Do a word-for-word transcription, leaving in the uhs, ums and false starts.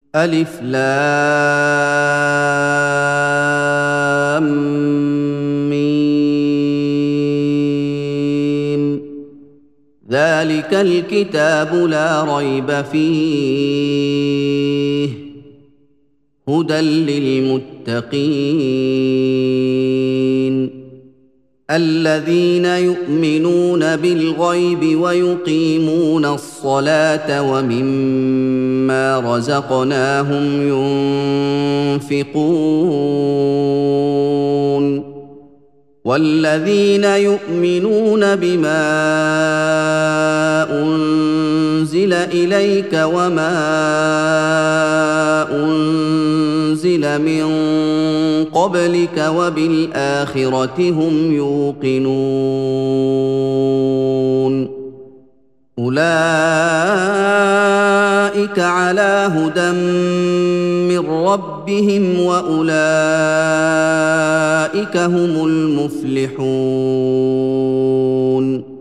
ألف لام ميم. ذلك الكتاب لا ريب فيه هدى للمتقين الذين يؤمنون بالغيب ويقيمون الصلاة ومما رزقناهم ينفقون والذين يؤمنون بما أنزل إليك وما أنزل من قبلك وبالآخرة هم يوقنون أولئك على هدى من ربهم وأولئك هم المفلحون